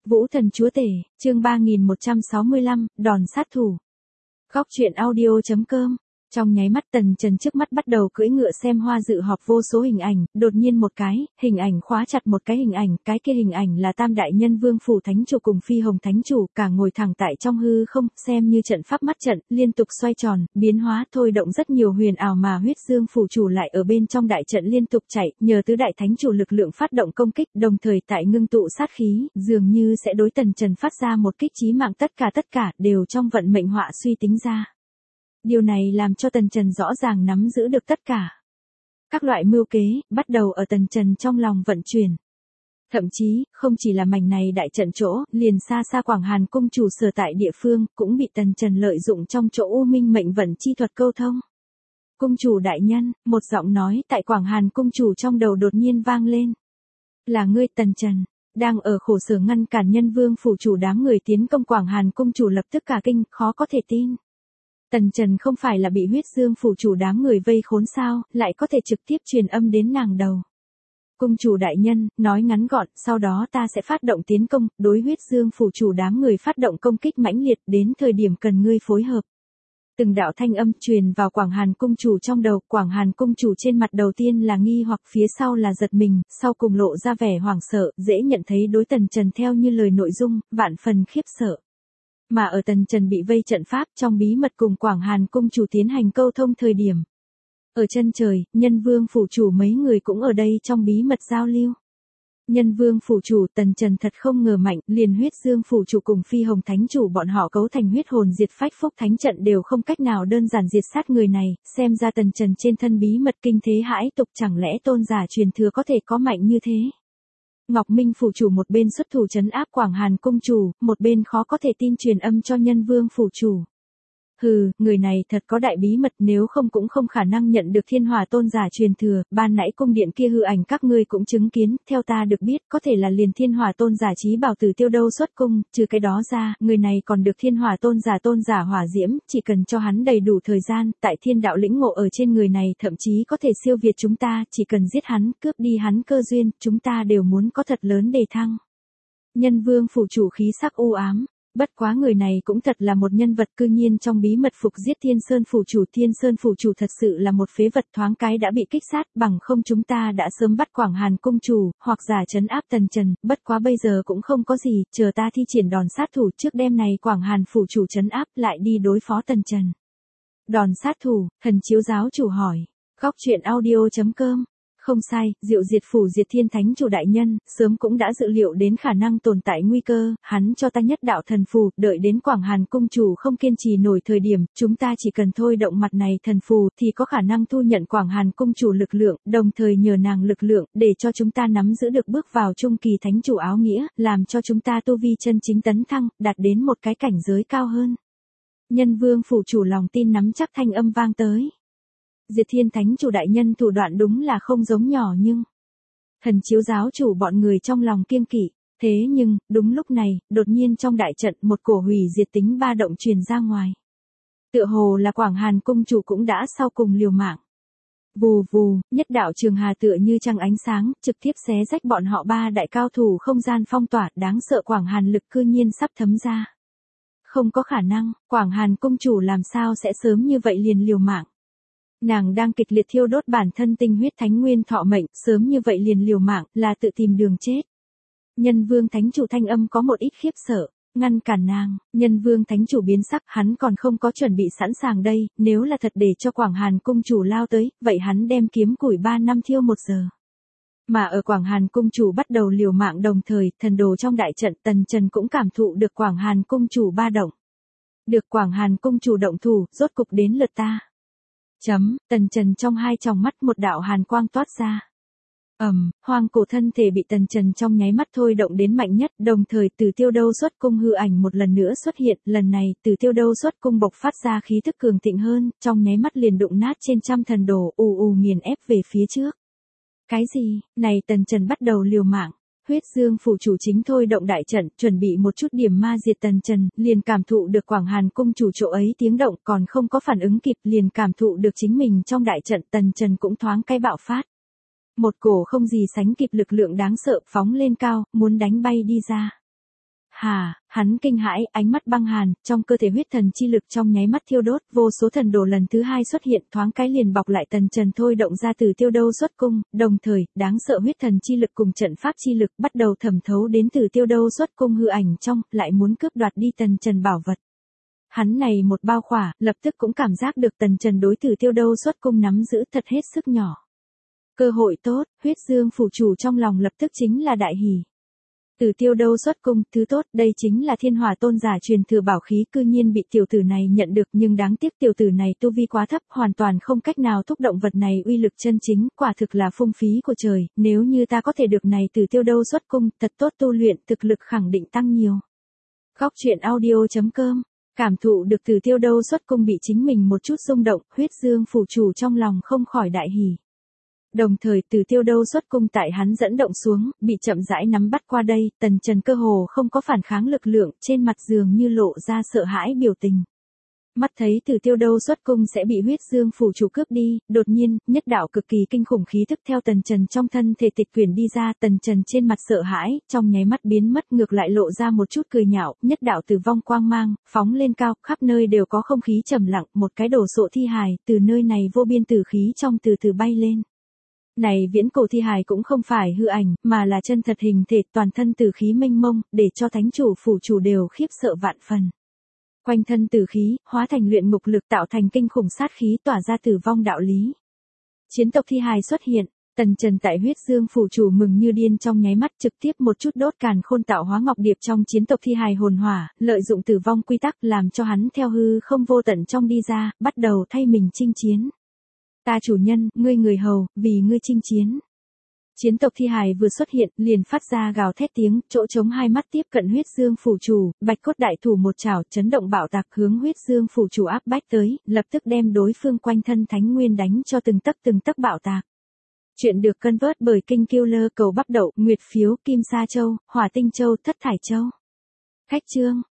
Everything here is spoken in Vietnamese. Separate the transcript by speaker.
Speaker 1: Vũ thần chúa tể, chương 3165, đòn sát thủ. Góc truyện audio.com. Trong nháy mắt Tần Trần trước mắt bắt đầu cưỡi ngựa xem hoa dự họp vô số hình ảnh, đột nhiên một cái, hình ảnh khóa chặt một cái hình ảnh, cái kia hình ảnh là Tam Đại Nhân Vương Phủ Thánh Chủ cùng Phi Hồng Thánh Chủ, cả ngồi thẳng tại trong hư không, xem như trận pháp mắt trận, liên tục xoay tròn, biến hóa thôi động rất nhiều huyền ảo mà Huyết Dương Phủ Chủ lại ở bên trong đại trận liên tục chạy, nhờ tứ đại thánh chủ lực lượng phát động công kích, đồng thời tại ngưng tụ sát khí, dường như sẽ đối Tần Trần phát ra một kích chí mạng, tất cả đều trong vận mệnh họa suy tính ra. Điều này làm cho Tần Trần rõ ràng nắm giữ được tất cả. Các loại mưu kế, bắt đầu ở Tần Trần trong lòng vận chuyển. Thậm chí, không chỉ là mảnh này đại trận chỗ, liền xa xa Quảng Hàn Cung chủ sở tại địa phương, cũng bị Tần Trần lợi dụng trong chỗ U Minh mệnh vận chi thuật câu thông. Cung chủ đại nhân, một giọng nói tại Quảng Hàn Cung chủ trong đầu đột nhiên vang lên. Là ngươi Tần Trần, đang ở khổ sở ngăn cản Nhân Vương Phủ chủ đám người tiến công Quảng Hàn Cung chủ lập tức cả kinh, khó có thể tin. Tần Trần không phải là bị Huyết Dương Phủ chủ đám người vây khốn sao, lại có thể trực tiếp truyền âm đến nàng đầu. Cung chủ đại nhân, nói ngắn gọn, sau đó ta sẽ phát động tiến công, đối Huyết Dương Phủ chủ đám người phát động công kích mãnh liệt, đến thời điểm cần ngươi phối hợp. Từng đạo thanh âm truyền vào Quảng Hàn Cung chủ trong đầu, Quảng Hàn Cung chủ trên mặt đầu tiên là nghi hoặc phía sau là giật mình, sau cùng lộ ra vẻ hoảng sợ, dễ nhận thấy đối Tần Trần theo như lời nội dung, vạn phần khiếp sợ. Mà ở Tần Trần bị vây trận pháp trong bí mật cùng Quảng Hàn Cung chủ tiến hành câu thông thời điểm. Ở chân trời, Nhân Vương Phủ chủ mấy người cũng ở đây trong bí mật giao lưu. Nhân Vương Phủ chủ Tần Trần thật không ngờ mạnh, liền Huyết Dương Phủ chủ cùng Phi Hồng Thánh chủ bọn họ cấu thành huyết hồn diệt phách phúc thánh trận đều không cách nào đơn giản diệt sát người này, xem ra Tần Trần trên thân bí mật kinh thế hãi tục, chẳng lẽ tôn giả truyền thừa có thể có mạnh như thế. Ngọc Minh Phủ chủ một bên xuất thủ trấn áp Quảng Hàn Cung chủ, một bên khó có thể tin truyền âm cho Nhân Vương Phủ chủ. Hừ, người này thật có đại bí mật, nếu không cũng không khả năng nhận được Thiên Hỏa tôn giả truyền thừa, ban nãy cung điện kia hư ảnh các ngươi cũng chứng kiến, theo ta được biết, có thể là liền Thiên Hỏa tôn giả chí bảo Tử Tiêu Đâu xuất cung, trừ cái đó ra, người này còn được Thiên Hỏa tôn giả hỏa diễm, chỉ cần cho hắn đầy đủ thời gian, tại thiên đạo lĩnh ngộ ở trên người này thậm chí có thể siêu việt chúng ta, chỉ cần giết hắn, cướp đi hắn cơ duyên, chúng ta đều muốn có thật lớn đề thăng. Nhân Vương Phủ chủ khí sắc u ám. Bất quá người này cũng thật là một nhân vật, cư nhiên trong bí mật phục giết Thiên Sơn Phủ chủ. Thiên Sơn Phủ chủ thật sự là một phế vật, thoáng cái đã bị kích sát, bằng không chúng ta đã sớm bắt Quảng Hàn Cung chủ, hoặc giả trấn áp Tần Trần, bất quá bây giờ cũng không có gì, chờ ta thi triển đòn sát thủ trước đêm này Quảng Hàn Phủ chủ trấn áp lại đi đối phó Tần Trần. Đòn sát thủ, Thần Chiếu giáo chủ hỏi. Góc truyện audio.com. Không sai, Diệu Diệt Phủ Diệt Thiên Thánh chủ đại nhân, sớm cũng đã dự liệu đến khả năng tồn tại nguy cơ, hắn cho ta nhất đạo thần phù, đợi đến Quảng Hàn Cung chủ không kiên trì nổi thời điểm, chúng ta chỉ cần thôi động mặt này thần phù thì có khả năng thu nhận Quảng Hàn Cung chủ lực lượng, đồng thời nhờ nàng lực lượng, để cho chúng ta nắm giữ được bước vào trung kỳ thánh chủ áo nghĩa, làm cho chúng ta tu vi chân chính tấn thăng, đạt đến một cái cảnh giới cao hơn. Nhân Vương Phủ chủ lòng tin nắm chắc thanh âm vang tới. Diệt Thiên Thánh chủ đại nhân thủ đoạn đúng là không giống nhỏ nhưng. Thần Chiếu giáo chủ bọn người trong lòng kiêng kỵ, thế nhưng, đúng lúc này, đột nhiên trong đại trận một cổ hủy diệt tính ba động truyền ra ngoài. Tựa hồ là Quảng Hàn Cung chủ cũng đã sau cùng liều mạng. Vù vù, nhất đạo trường hà tựa như trăng ánh sáng, trực tiếp xé rách bọn họ ba đại cao thủ không gian phong tỏa, đáng sợ Quảng Hàn lực cư nhiên sắp thấm ra. Không có khả năng, Quảng Hàn Cung chủ làm sao sẽ sớm như vậy liền liều mạng. Nàng đang kịch liệt thiêu đốt bản thân tinh huyết thánh nguyên thọ mệnh, sớm như vậy liền liều mạng, là tự tìm đường chết. Nhân Vương Thánh chủ thanh âm có một ít khiếp sợ, ngăn cản nàng, Nhân Vương Thánh chủ biến sắc, hắn còn không có chuẩn bị sẵn sàng đây, nếu là thật để cho Quảng Hàn Cung chủ lao tới, vậy hắn đem kiếm củi 3 năm thiêu 1 giờ. Mà ở Quảng Hàn Cung chủ bắt đầu liều mạng đồng thời, thần đồ trong đại trận Tần Trần cũng cảm thụ được Quảng Hàn Cung chủ ba động. Được Quảng Hàn Cung chủ động thủ, rốt cục đến lượt ta. Tần Trần trong hai tròng mắt một đạo hàn quang toát ra. Hoang cổ thân thể bị Tần Trần trong nháy mắt thôi động đến mạnh nhất, đồng thời Tử Tiêu Đâu xuất cung hư ảnh một lần nữa xuất hiện, lần này Tử Tiêu Đâu xuất cung bộc phát ra khí thức cường thịnh hơn, trong nháy mắt liền đụng nát trên trăm thần đồ, ù nghiền ép về phía trước. Cái gì, này Tần Trần bắt đầu liều mạng. Huyết Dương Phủ chủ chính thôi động đại trận, chuẩn bị một chút điểm ma diệt Tần Trần, liền cảm thụ được Quảng Hàn Cung chủ chỗ ấy tiếng động, còn không có phản ứng kịp, liền cảm thụ được chính mình trong đại trận Tần Trần cũng thoáng cái bạo phát. Một cổ không gì sánh kịp lực lượng đáng sợ phóng lên cao, muốn đánh bay đi ra. Hắn kinh hãi, ánh mắt băng hàn, trong cơ thể huyết thần chi lực trong nháy mắt thiêu đốt, vô số thần đồ lần thứ hai xuất hiện, thoáng cái liền bọc lại Tần Trần thôi động ra từ Tiêu Đâu xuất cung, đồng thời, đáng sợ huyết thần chi lực cùng trận pháp chi lực bắt đầu thẩm thấu đến từ Tiêu Đâu xuất cung hư ảnh trong, lại muốn cướp đoạt đi Tần Trần bảo vật. Hắn này một bao khỏa, lập tức cũng cảm giác được Tần Trần đối từ Tiêu Đâu xuất cung nắm giữ thật hết sức nhỏ. Cơ hội tốt, huyết dương phủ chủ trong lòng lập tức chính là đại hỉ. Từ Tiêu Đâu xuất cung, thứ tốt, đây chính là Thiên Hỏa tôn giả truyền thừa bảo khí, cư nhiên bị tiểu tử này nhận được, nhưng đáng tiếc tiểu tử này tu vi quá thấp, hoàn toàn không cách nào thúc động vật này uy lực chân chính, quả thực là phung phí của trời, nếu như ta có thể được này từ Tiêu Đâu xuất cung, thật tốt tu luyện, thực lực khẳng định tăng nhiều. Góc truyện audio.com, cảm thụ được từ Tiêu Đâu xuất cung bị chính mình một chút rung động, huyết dương phủ chủ trong lòng không khỏi đại hỉ. Đồng thời từ Tiêu Đâu xuất cung tại hắn dẫn động xuống, bị chậm rãi nắm bắt qua đây, Tần Trần cơ hồ không có phản kháng lực lượng, trên mặt dường như lộ ra sợ hãi biểu tình. Mắt thấy từ Tiêu Đâu xuất cung sẽ bị huyết dương phủ chủ cướp đi, đột nhiên, nhất đạo cực kỳ kinh khủng khí tức theo Tần Trần trong thân thể tịch quyển đi ra, Tần Trần trên mặt sợ hãi, trong nháy mắt biến mất, ngược lại lộ ra một chút cười nhạo, nhất đạo tử vong quang mang, phóng lên cao, khắp nơi đều có không khí trầm lặng, một cái đổ sộ thi hài, từ nơi này vô biên tử khí trong từ từ bay lên. Này viễn cổ thi hài cũng không phải hư ảnh, mà là chân thật hình thể, toàn thân tử khí mênh mông, để cho thánh chủ phủ chủ đều khiếp sợ vạn phần. Quanh thân tử khí, hóa thành luyện ngục lực tạo thành kinh khủng sát khí tỏa ra tử vong đạo lý. Chiến tộc thi hài xuất hiện, Tần Trần tại huyết dương phủ chủ mừng như điên trong nháy mắt trực tiếp một chút đốt càn khôn tạo hóa ngọc điệp trong chiến tộc thi hài hồn hỏa, lợi dụng tử vong quy tắc làm cho hắn theo hư không vô tận trong đi ra, bắt đầu thay mình chinh chiến. Ta chủ nhân, ngươi người hầu, vì ngươi chinh chiến. Chiến tộc thi hài vừa xuất hiện, liền phát ra gào thét tiếng, chỗ trống hai mắt tiếp cận huyết dương phủ chủ, bạch cốt đại thủ một chảo chấn động bạo tạc hướng huyết dương phủ chủ áp bách tới, lập tức đem đối phương quanh thân thánh nguyên đánh cho từng tấc bạo tạc. Chuyện được cân vớt bởi King Killer cầu bắp đậu, nguyệt phiếu, kim sa châu, hỏa tinh châu, thất thải châu. Khách chương.